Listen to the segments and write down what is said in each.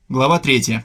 Глава 3.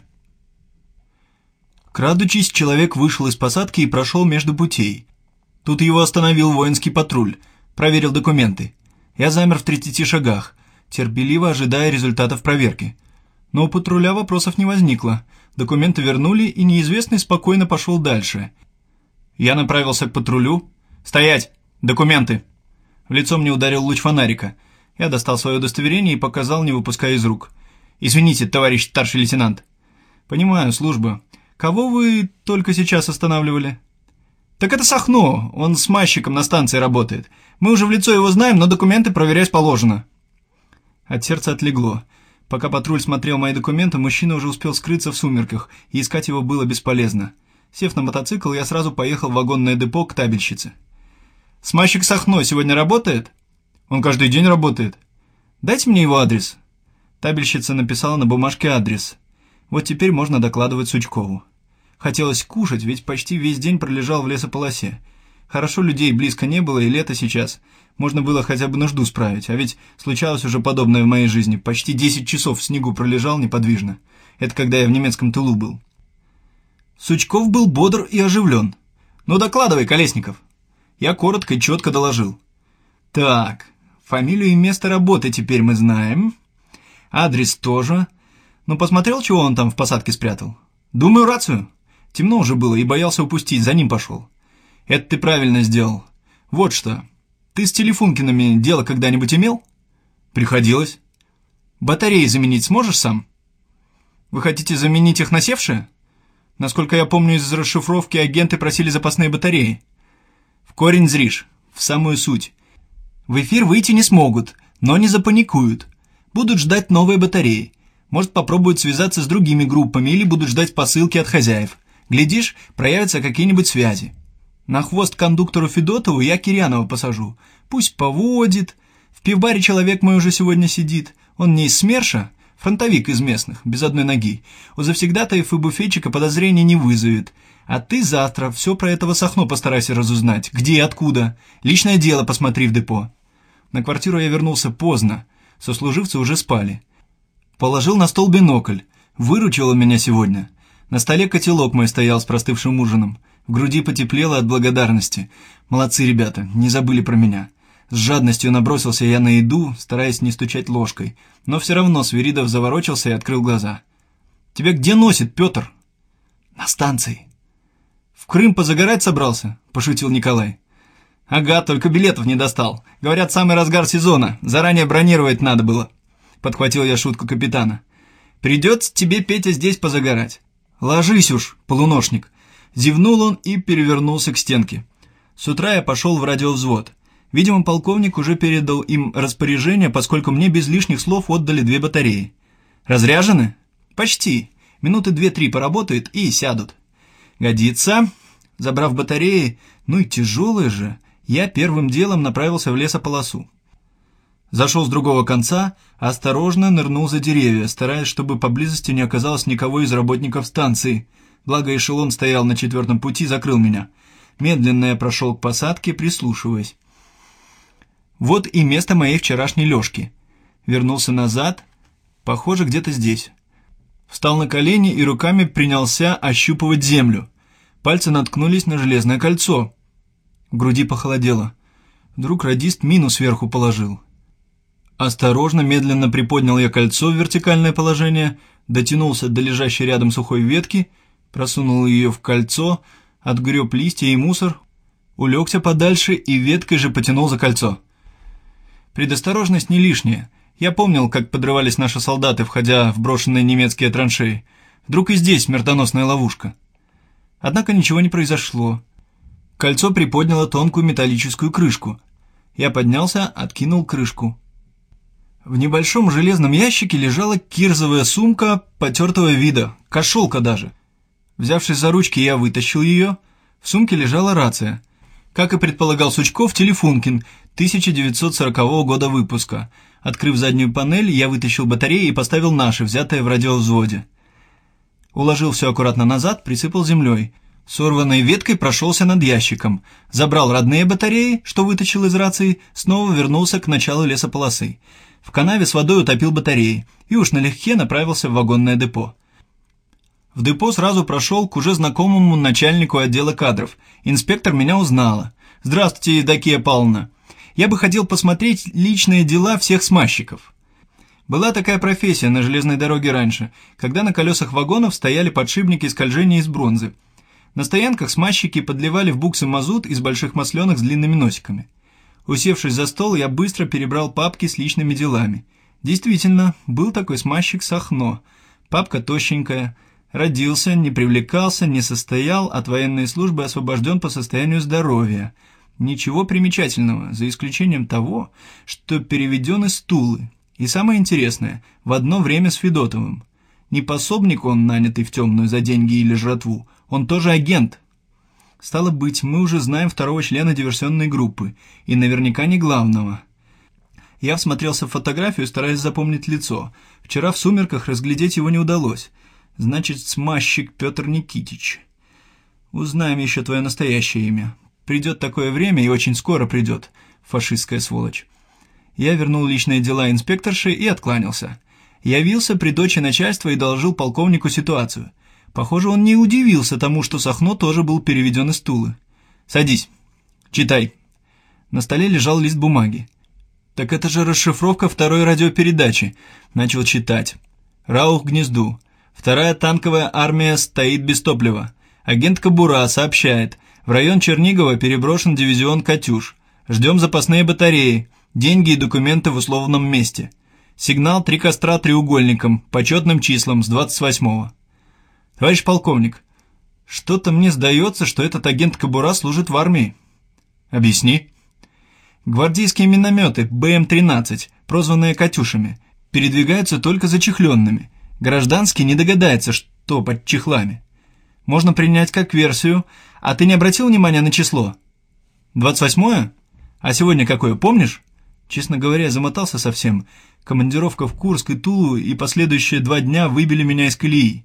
Крадучись, человек вышел из посадки и прошел между путей. Тут его остановил воинский патруль, проверил документы. Я замер в 30 шагах, терпеливо ожидая результатов проверки. Но у патруля вопросов не возникло. Документы вернули, и неизвестный спокойно пошел дальше. Я направился к патрулю. «Стоять! Документы!» В лицо мне ударил луч фонарика. Я достал свое удостоверение и показал, не выпуская из рук. «Извините, товарищ старший лейтенант». «Понимаю, служба. Кого вы только сейчас останавливали?» «Так это Сахно. Он с мазчиком на станции работает. Мы уже в лицо его знаем, но документы проверять положено». От сердца отлегло. Пока патруль смотрел мои документы, мужчина уже успел скрыться в сумерках, и искать его было бесполезно. Сев на мотоцикл, я сразу поехал в вагонное депо к табельщице. «Смазчик Сахно сегодня работает?» «Он каждый день работает». «Дайте мне его адрес». Табельщица написала на бумажке адрес. Вот теперь можно докладывать Сучкову. Хотелось кушать, ведь почти весь день пролежал в лесополосе. Хорошо, людей близко не было, и лето сейчас. Можно было хотя бы нужду справить, а ведь случалось уже подобное в моей жизни. Почти 10 часов в снегу пролежал неподвижно. Это когда я в немецком тылу был. Сучков был бодр и оживлен. «Ну докладывай, Колесников». Я коротко и четко доложил. «Так, фамилию и место работы теперь мы знаем. Адрес тоже. Ну, посмотрел, чего он там в посадке спрятал? Думаю, рацию. Темно уже было и боялся упустить, за ним пошел. Это ты правильно сделал. Вот что. Ты с телефункинами дело когда-нибудь имел? Приходилось. Батареи заменить сможешь сам? Вы хотите заменить их на севшие? Насколько я помню, из расшифровки агенты просили запасные батареи. В корень зришь, в самую суть. В эфир выйти не смогут, но не запаникуют. Будут ждать новые батареи. Может, попробуют связаться с другими группами или будут ждать посылки от хозяев. Глядишь, проявятся какие-нибудь связи. На хвост кондуктору Федотову я Кирьянова посажу. Пусть поводит. В пивбаре человек мой уже сегодня сидит. Он не из СМЕРШа, фронтовик из местных, без одной ноги. У завсегдатаев и буфетчика подозрений не вызовет. А ты завтра все про этого Сахно постарайся разузнать. Где и откуда. Личное дело посмотри в депо. На квартиру я вернулся поздно. Сослуживцы уже спали. Положил на стол бинокль. Выручил он меня сегодня. На столе котелок мой стоял с простывшим ужином. В груди потеплело от благодарности. Молодцы ребята, не забыли про меня. С жадностью набросился я на еду, стараясь не стучать ложкой. Но все равно Свиридов заворочился и открыл глаза. «Тебя где носит, Петр?» «На станции». «В Крым позагорать собрался?» – пошутил Николай. «Ага, только билетов не достал. Говорят, самый разгар сезона. Заранее бронировать надо было». Подхватил я шутку капитана. «Придется тебе, Петя, здесь позагорать». «Ложись уж, полуношник». Зевнул он и перевернулся к стенке. С утра я пошел в радиовзвод. Видимо, полковник уже передал им распоряжение, поскольку мне без лишних слов отдали 2 батареи. «Разряжены?» «Почти. Минуты 2-3 поработают и сядут». «Годится». Забрав батареи, ну и тяжелые же, я первым делом направился в лесополосу. Зашел с другого конца, осторожно нырнул за деревья, стараясь, чтобы поблизости не оказалось никого из работников станции. Благо эшелон стоял на 4-м пути, закрыл меня. Медленно я прошел к посадке, прислушиваясь. Вот и место моей вчерашней лёжки. Вернулся назад, похоже, где-то здесь. Встал на колени и руками принялся ощупывать землю. Пальцы наткнулись на железное кольцо. В груди похолодело. Вдруг радист мину сверху положил. Осторожно, медленно приподнял я кольцо в вертикальное положение, дотянулся до лежащей рядом сухой ветки, просунул ее в кольцо, отгреб листья и мусор, улегся подальше и веткой же потянул за кольцо. Предосторожность не лишняя. Я помнил, как подрывались наши солдаты, входя в брошенные немецкие траншеи. Вдруг и здесь смертоносная ловушка. Однако ничего не произошло. Кольцо приподняло тонкую металлическую крышку. Я поднялся, откинул крышку. В небольшом железном ящике лежала кирзовая сумка потертого вида, кошелка даже. Взявшись за ручки, я вытащил ее. В сумке лежала рация. Как и предполагал Сучков, телефункин 1940 года выпуска. Открыв заднюю панель, я вытащил батареи и поставил наши, взятые в радиовзводе. Уложил все аккуратно назад, присыпал землей. Сорванной веткой прошелся над ящиком. Забрал родные батареи, что вытащил из рации, снова вернулся к началу лесополосы. В канаве с водой утопил батареи и уж налегке направился в вагонное депо. В депо сразу прошел к уже знакомому начальнику отдела кадров. Инспектор меня узнала. «Здравствуйте, Евдокия Павловна. Я бы хотел посмотреть личные дела всех смазчиков». Была такая профессия на железной дороге раньше, когда на колесах вагонов стояли подшипники скольжения из бронзы. На стоянках смазчики подливали в буксы мазут из больших масленок с длинными носиками. Усевшись за стол, я быстро перебрал папки с личными делами. Действительно, был такой смазчик Сахно. Папка тощенькая. Родился, не привлекался, не состоял, от военной службы освобожден по состоянию здоровья. Ничего примечательного, за исключением того, что переведен из Тулы. И самое интересное, в одно время с Федотовым. Не пособник он, нанятый в темную за деньги или жратву, он тоже агент. Стало быть, мы уже знаем второго члена диверсионной группы, и наверняка не главного. Я всмотрелся в фотографию, стараясь запомнить лицо. Вчера в сумерках разглядеть его не удалось. Значит, смазчик Петр Никитич. Узнаем еще твое настоящее имя. Придет такое время, и очень скоро придет, фашистская сволочь. Я вернул личные дела инспекторши и откланялся. Явился при дочи начальства и доложил полковнику ситуацию. Похоже, он не удивился тому, что Сахно тоже был переведен из Тулы. «Садись. Читай». На столе лежал лист бумаги. «Так это же расшифровка второй радиопередачи». Начал читать. «Раух к гнезду. Вторая танковая армия стоит без топлива. Агент Кобура сообщает, в район Чернигова переброшен дивизион «Катюш». Ждем запасные батареи, деньги и документы в условном месте. Сигнал 3 костра треугольником, почетным числом с 28-го. Товарищ полковник, что-то мне сдается, что этот агент Кобура служит в армии. Объясни. Гвардейские минометы БМ-13, прозванные «Катюшами», передвигаются только зачехленными. Гражданский не догадается, что под чехлами. Можно принять как версию. А ты не обратил внимания на число? 28-е? А сегодня какое, помнишь? Честно говоря, я замотался совсем. Командировка в Курск и Тулу и последующие 2 дня выбили меня из колеи.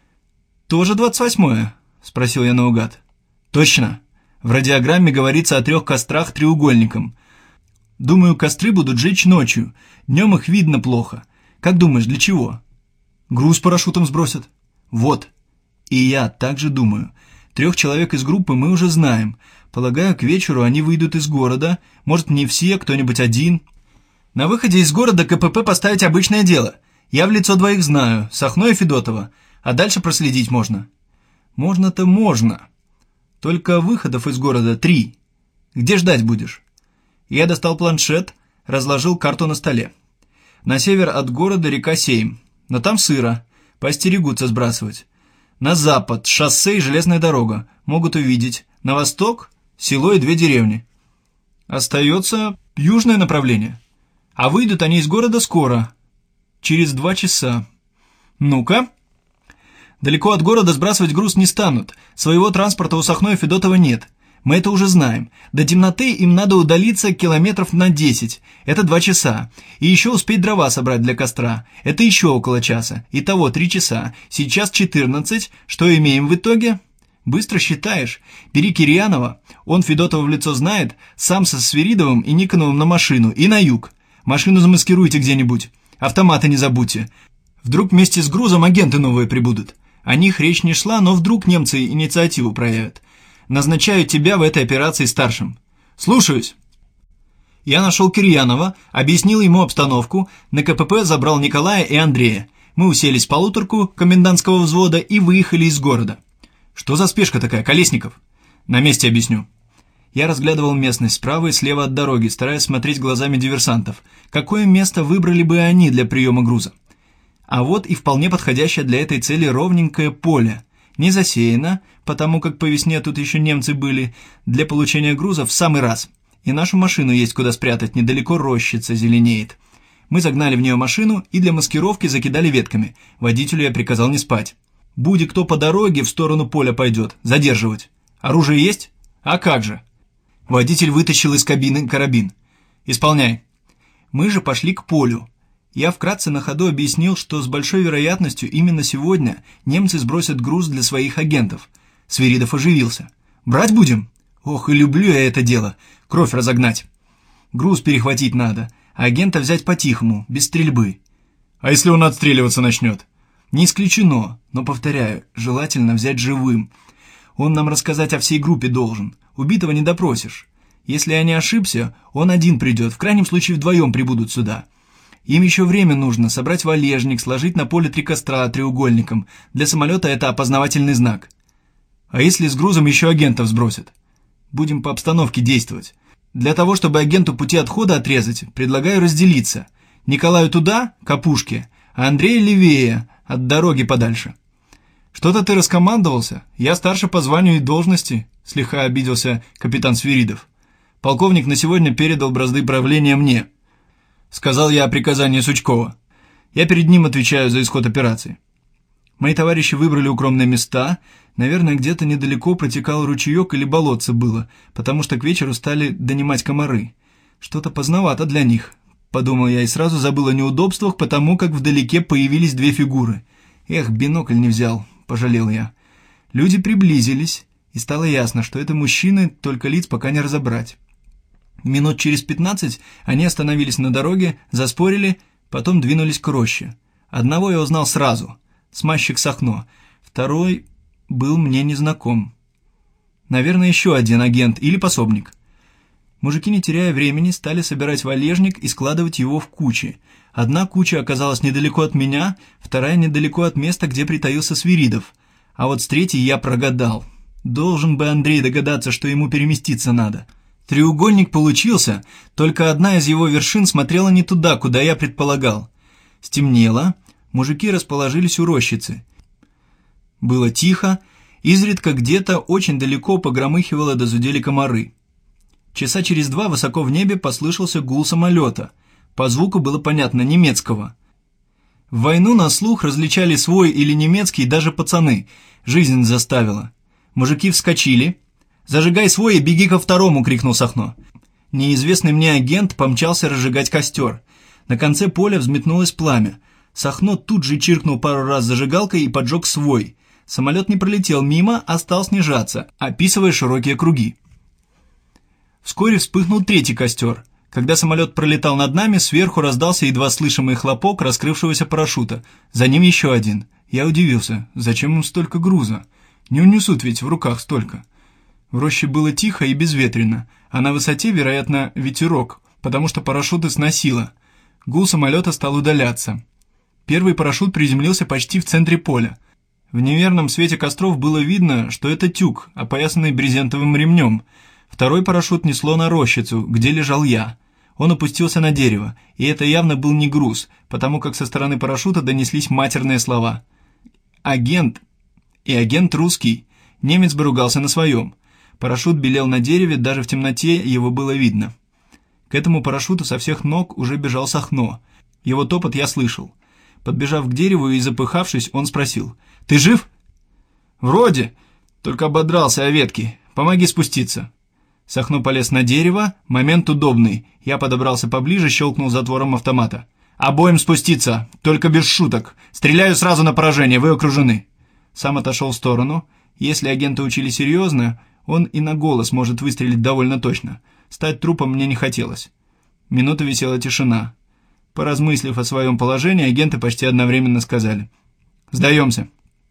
«Тоже 28-е?» – спросил я наугад. «Точно. В радиограмме говорится о 3 кострах треугольником. Думаю, костры будут жечь ночью. Днем их видно плохо. Как думаешь, для чего?» «Груз парашютом сбросят». «Вот. И я также думаю. 3 человек из группы мы уже знаем. Полагаю, к вечеру они выйдут из города. Может, не все, кто-нибудь один. На выходе из города КПП поставить обычное дело. Я в лицо 2 знаю, Сахно и Федотова. А дальше проследить можно». «Можно-то можно. Только выходов из города 3. Где ждать будешь?» Я достал планшет, разложил карту на столе. На север от города река Сейм. Но там сыро, поостерегутся сбрасывать. На запад шоссе и железная дорога, могут увидеть. На восток село и 2 деревни. Остается южное направление. А выйдут они из города скоро, через 2 часа. Ну-ка. Далеко от города сбрасывать груз не станут. Своего транспорта у Сахно и Федотова нет. Мы это уже знаем. До темноты им надо удалиться километров на 10. Это 2 часа. И еще успеть дрова собрать для костра. Это еще около часа. Итого 3 часа. Сейчас 14. Что имеем в итоге? Быстро считаешь. Бери Кирьянова. Он Федотова в лицо знает. Сам со Свиридовым и Никоновым на машину. И на юг. Машину замаскируйте где-нибудь. Автоматы не забудьте. Вдруг вместе с грузом агенты новые прибудут. О них речь не шла, но вдруг немцы инициативу проявят. Назначаю тебя в этой операции старшим. Слушаюсь. Я нашел Кирьянова, объяснил ему обстановку, на КПП забрал Николая и Андрея. Мы уселись в полуторку комендантского взвода и выехали из города. Что за спешка такая, Колесников? На месте объясню. Я разглядывал местность справа и слева от дороги, стараясь смотреть глазами диверсантов. Какое место выбрали бы они для приема груза? А вот и вполне подходящее для этой цели ровненькое поле. Не засеяно, потому как по весне тут еще немцы были, для получения груза в самый раз. И нашу машину есть куда спрятать, недалеко рощица зеленеет. Мы загнали в нее машину и для маскировки закидали ветками. Водителю я приказал не спать. Будь кто по дороге в сторону поля пойдет, задерживать. Оружие есть? А как же? Водитель вытащил из кабины карабин. Исполняй. Мы же пошли к полю. Я вкратце на ходу объяснил, что с большой вероятностью именно сегодня немцы сбросят груз для своих агентов. Свиридов оживился. «Брать будем? Ох, и люблю я это дело. Кровь разогнать. Груз перехватить надо, а агента взять по-тихому, без стрельбы. А если он отстреливаться начнет? Не исключено, но, повторяю, желательно взять живым. Он нам рассказать о всей группе должен. Убитого не допросишь. Если я не ошибся, он один придет, в крайнем случае вдвоем прибудут сюда. Им еще время нужно, собрать валежник, сложить на поле 3 костра треугольником. Для самолета это опознавательный знак. А если с грузом еще агентов сбросят? Будем по обстановке действовать. Для того, чтобы агенту пути отхода отрезать, предлагаю разделиться. Николаю туда, к опушке, а Андрею левее, от дороги подальше. Что-то ты раскомандовался? Я старше по званию и должности, слегка обиделся капитан Свиридов. Полковник на сегодня передал бразды правления мне. Сказал я о приказании Сучкова. Я перед ним отвечаю за исход операции. Мои товарищи выбрали укромные места. Наверное, где-то недалеко протекал ручеек или болотце было, потому что к вечеру стали донимать комары. Что-то поздновато для них, подумал я и сразу забыл о неудобствах, потому как вдалеке появились 2 фигуры. Эх, бинокль не взял, пожалел я. Люди приблизились, и стало ясно, что это мужчины, только лиц пока не разобрать. Минут через 15 они остановились на дороге, заспорили, потом двинулись к роще. Одного я узнал сразу — смазчик Сахно, второй был мне незнаком. Наверное, еще один агент или пособник. Мужики, не теряя времени, стали собирать валежник и складывать его в кучи. Одна куча оказалась недалеко от меня, вторая недалеко от места, где притаился Свиридов. А вот с третьей я прогадал. Должен бы Андрей догадаться, что ему переместиться надо. Треугольник получился, только одна из его вершин смотрела не туда, куда я предполагал. Стемнело, мужики расположились у рощицы. Было тихо, изредка где-то очень далеко погромыхивало да зудели комары. Часа через 2 высоко в небе послышался гул самолета. По звуку было понятно — немецкого. В войну на слух различали свой или немецкий даже пацаны. Жизнь заставила. Мужики вскочили. «Зажигай свой и беги ко второму!» — крикнул Сахно. Неизвестный мне агент помчался разжигать костер. На конце поля взметнулось пламя. Сахно тут же чиркнул пару раз зажигалкой и поджег свой. Самолет не пролетел мимо, а стал снижаться, описывая широкие круги. Вскоре вспыхнул третий костер. Когда самолет пролетал над нами, сверху раздался едва слышимый хлопок раскрывшегося парашюта. За ним еще один. Я удивился. Зачем им столько груза? Не унесут ведь в руках столько. В роще было тихо и безветренно, а на высоте, вероятно, ветерок, потому что парашюты сносило. Гул самолета стал удаляться. Первый парашют приземлился почти в центре поля. В неверном свете костров было видно, что это тюк, опоясанный брезентовым ремнем. Второй парашют несло на рощицу, где лежал я. Он опустился на дерево, и это явно был не груз, потому как со стороны парашюта донеслись матерные слова. «Агент» и «агент русский». Немец бы ругался на своем. Парашют белел на дереве, даже в темноте его было видно. К этому парашюту со всех ног уже бежал Сахно. Его топот я слышал. Подбежав к дереву и запыхавшись, он спросил: «Ты жив?» «Вроде, только ободрался о ветке. Помоги спуститься». Сахно полез на дерево, момент удобный. Я подобрался поближе, щелкнул затвором автомата. «Обоим спуститься, только без шуток. Стреляю сразу на поражение, вы окружены». Сам отошел в сторону. Если агенты учили серьезно, он и на голос может выстрелить довольно точно. Стать трупом мне не хотелось. Минуту висела тишина. Поразмыслив о своем положении, агенты почти одновременно сказали: «Сдаемся».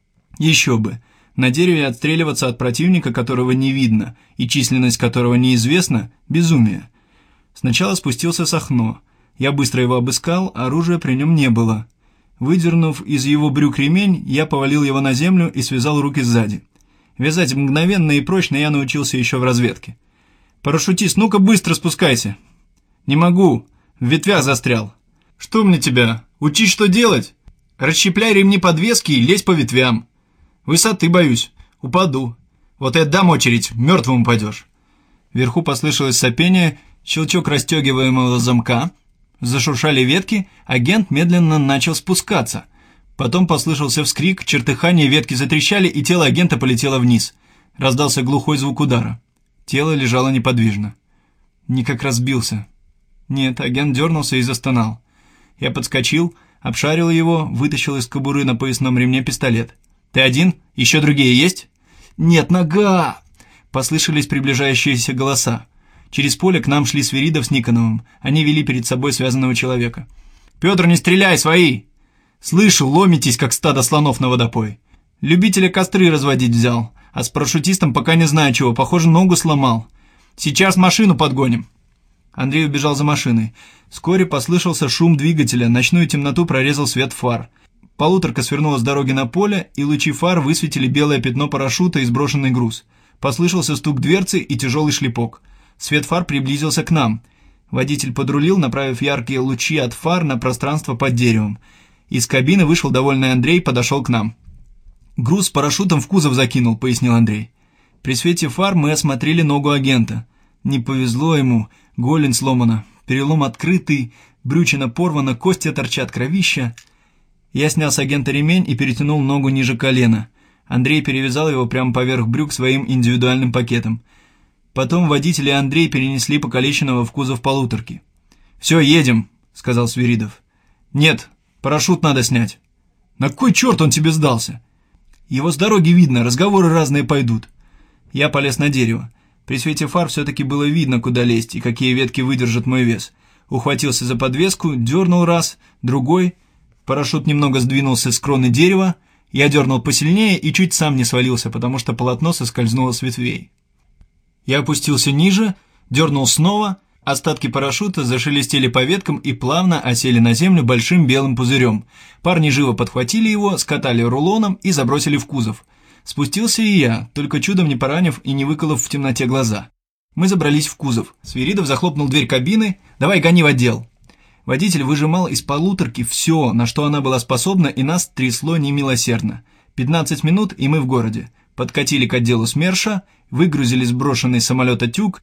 Еще бы. На дереве отстреливаться от противника, которого не видно, и численность которого неизвестна, безумие. Сначала спустился Сахно. Я быстро его обыскал, оружия при нем не было. Выдернув из его брюк ремень, я повалил его на землю и связал руки сзади. Вязать мгновенно и прочно я научился еще в разведке. «Парашютист, ну-ка быстро спускайся!» «Не могу, в ветвях застрял». «Что мне тебя, учить что делать? Расщепляй ремни подвески и лезь по ветвям». «Высоты боюсь, упаду. Вот и отдам очередь, мертвым упадешь». Вверху послышалось сопение, щелчок расстегиваемого замка. Зашуршали ветки, агент медленно начал спускаться. Потом послышался вскрик, чертыхание, ветки затрещали, и тело агента полетело вниз. Раздался глухой звук удара. Тело лежало неподвижно. Никак разбился. Нет, агент дернулся и застонал. Я подскочил, обшарил его, вытащил из кобуры на поясном ремне пистолет. «Ты один? Еще другие есть?» «Нет, нога!» Послышались приближающиеся голоса. Через поле к нам шли Свиридов с Никоновым. Они вели перед собой связанного человека. «Петр, не стреляй, свои!» «Слышу, ломитесь, как стадо слонов на водопой. Любителя костры разводить взял, а с парашютистом пока не знаю чего, похоже, ногу сломал. Сейчас машину подгоним». Андрей убежал за машиной. Вскоре послышался шум двигателя, ночную темноту прорезал свет фар. Полуторка свернула с дороги на поле, и лучи фар высветили белое пятно парашюта и сброшенный груз. Послышался стук дверцы и тяжелый шлепок. Свет фар приблизился к нам. Водитель подрулил, направив яркие лучи от фар на пространство под деревом. Из кабины вышел довольный Андрей, подошел к нам. «Груз с парашютом в кузов закинул», — пояснил Андрей. При свете фар мы осмотрели ногу агента. Не повезло ему, голень сломана, перелом открытый, брючина порвана, кости торчат, кровища. Я снял с агента ремень и перетянул ногу ниже колена. Андрей перевязал его прямо поверх брюк своим индивидуальным пакетом. Потом водитель и Андрей перенесли покалеченного в кузов полуторки. «Все, едем», — сказал Свиридов. «Нет, парашют надо снять». «На кой черт он тебе сдался?» «Его с дороги видно, разговоры разные пойдут». Я полез на дерево. При свете фар все-таки было видно, куда лезть и какие ветки выдержат мой вес. Ухватился за подвеску, дернул раз, другой. Парашют немного сдвинулся с кроны дерева. Я дернул посильнее и чуть сам не свалился, потому что полотно соскользнуло с ветвей. Я опустился ниже, дернул снова. Остатки парашюта зашелестели по веткам и плавно осели на землю большим белым пузырем. Парни живо подхватили его, скатали рулоном и забросили в кузов. Спустился и я, только чудом не поранив и не выколов в темноте глаза. Мы забрались в кузов. Свиридов захлопнул дверь кабины. «Давай, гони в отдел». Водитель выжимал из полуторки все, на что она была способна, и нас трясло немилосердно. 15 минут, и мы в городе. Подкатили к отделу СМЕРШа, выгрузили сброшенный с самолета тюк.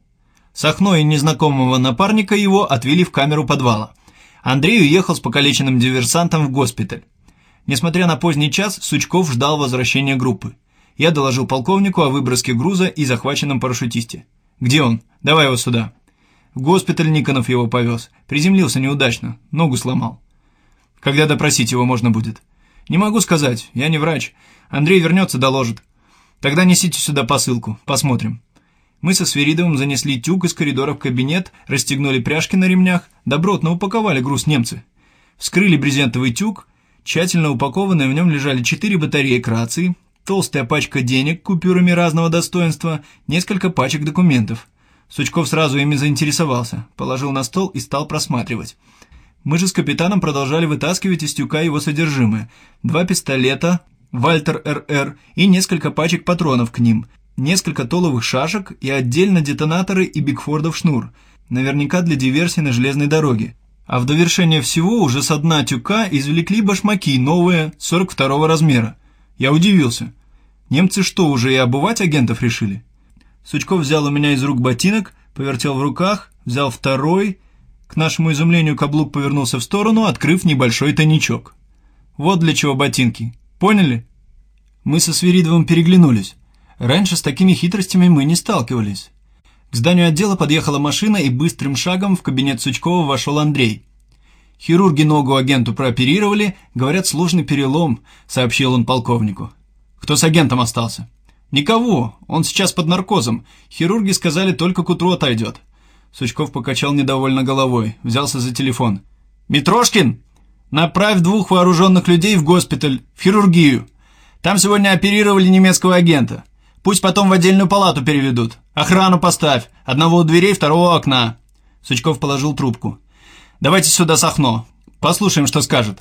Сахно и незнакомого напарника его отвели в камеру подвала. Андрей уехал с покалеченным диверсантом в госпиталь. Несмотря на поздний час, Сучков ждал возвращения группы. Я доложил полковнику о выброске груза и захваченном парашютисте. «Где он? Давай его сюда». В госпиталь Никонов его повез. Приземлился неудачно, ногу сломал. «Когда допросить его можно будет?» «Не могу сказать, я не врач. Андрей вернется, доложит. Тогда несите сюда посылку, посмотрим». Мы со Свиридовым занесли тюк из коридора в кабинет, расстегнули пряжки на ремнях, добротно упаковали груз немцы. Вскрыли брезентовый тюк. Тщательно упакованные в нем лежали 4 батареи рации, толстая пачка денег купюрами разного достоинства, несколько пачек документов. Сучков сразу ими заинтересовался, положил на стол и стал просматривать. Мы же с капитаном продолжали вытаскивать из тюка его содержимое. 2 пистолета, Вальтер РР и несколько пачек патронов к ним, несколько толовых шашек и отдельно детонаторы и Бигфордов шнур, наверняка для диверсии на железной дороге. А в довершение всего уже со дна тюка извлекли башмаки новые, 42-го размера. Я удивился. Немцы что, уже и обувать агентов решили? Сучков взял у меня из рук ботинок, повертел в руках, взял второй. К нашему изумлению каблук повернулся в сторону, открыв небольшой тайничок. Вот для чего ботинки. Поняли? Мы со Свиридовым переглянулись. Раньше с такими хитростями мы не сталкивались. К зданию отдела подъехала машина, и быстрым шагом в кабинет Сучкова вошел Андрей. «Хирурги ногу агенту прооперировали, говорят, сложный перелом», — сообщил он полковнику. «Кто с агентом остался?» «Никого, он сейчас под наркозом. Хирурги сказали, только к утру отойдет». Сучков покачал недовольно головой, взялся за телефон. «Митрошкин, направь 2 вооруженных людей в госпиталь, в хирургию. Там сегодня оперировали немецкого агента. Пусть потом в отдельную палату переведут. Охрану поставь. Одного у дверей, второго у окна». Сучков положил трубку. «Давайте сюда Сахно. Послушаем, что скажет».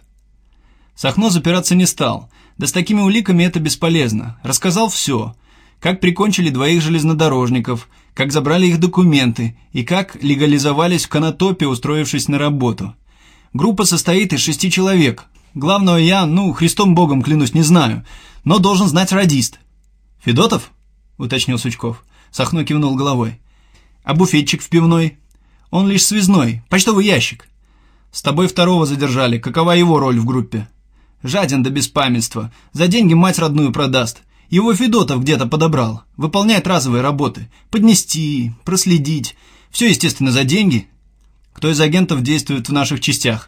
Сахно запираться не стал. Да с такими уликами это бесполезно. Рассказал все. Как прикончили 2 железнодорожников, как забрали их документы и как легализовались в Конотопе, устроившись на работу. Группа состоит из 6 человек. Главного я, Христом Богом клянусь, не знаю, но должен знать радист. «Федотов?» — уточнил Сучков. Сахно кивнул головой. «А буфетчик в пивной?» «Он лишь связной, почтовый ящик». «С тобой 2-го задержали. Какова его роль в группе?» «Жаден до беспамятства. За деньги мать родную продаст. Его Федотов где-то подобрал. Выполняет разовые работы. Поднести, проследить. Все, естественно, за деньги». «Кто из агентов действует в наших частях?»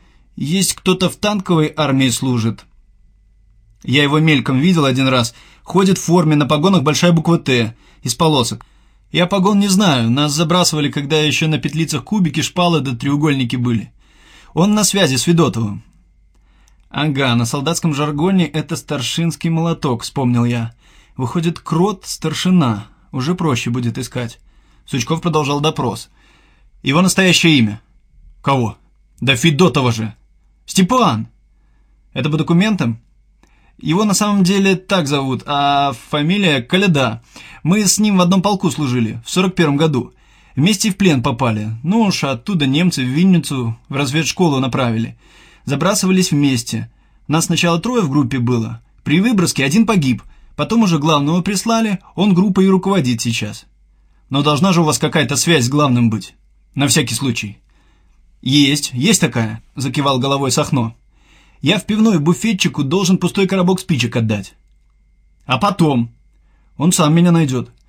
«Есть кто-то в танковой армии служит. Я его мельком видел один раз. Ходит в форме, на погонах большая буква «Т» из полосок. Я погон не знаю, нас забрасывали, когда еще на петлицах кубики, шпалы да треугольники были. Он на связи с Федотовым. Ага, на солдатском жаргоне это старшинский молоток, вспомнил я. Выходит, Крот — старшина, уже проще будет искать. Сучков продолжал допрос. Его настоящее имя? Кого? Да Федотова же. Степан. Это по документам? Его на самом деле так зовут, а фамилия Коляда. Мы с ним в одном полку служили, в 41-м году. Вместе в плен попали. Ну уж оттуда немцы в Винницу в разведшколу направили. Забрасывались вместе. Нас сначала 3 в группе было. При выброске 1 погиб. Потом уже главного прислали, он группой руководит сейчас. Но должна же у вас какая-то связь с главным быть. На всякий случай. Есть такая, закивал головой Сахно. Я в пивной буфетчику должен пустой коробок спичек отдать. А потом? Он сам меня найдет.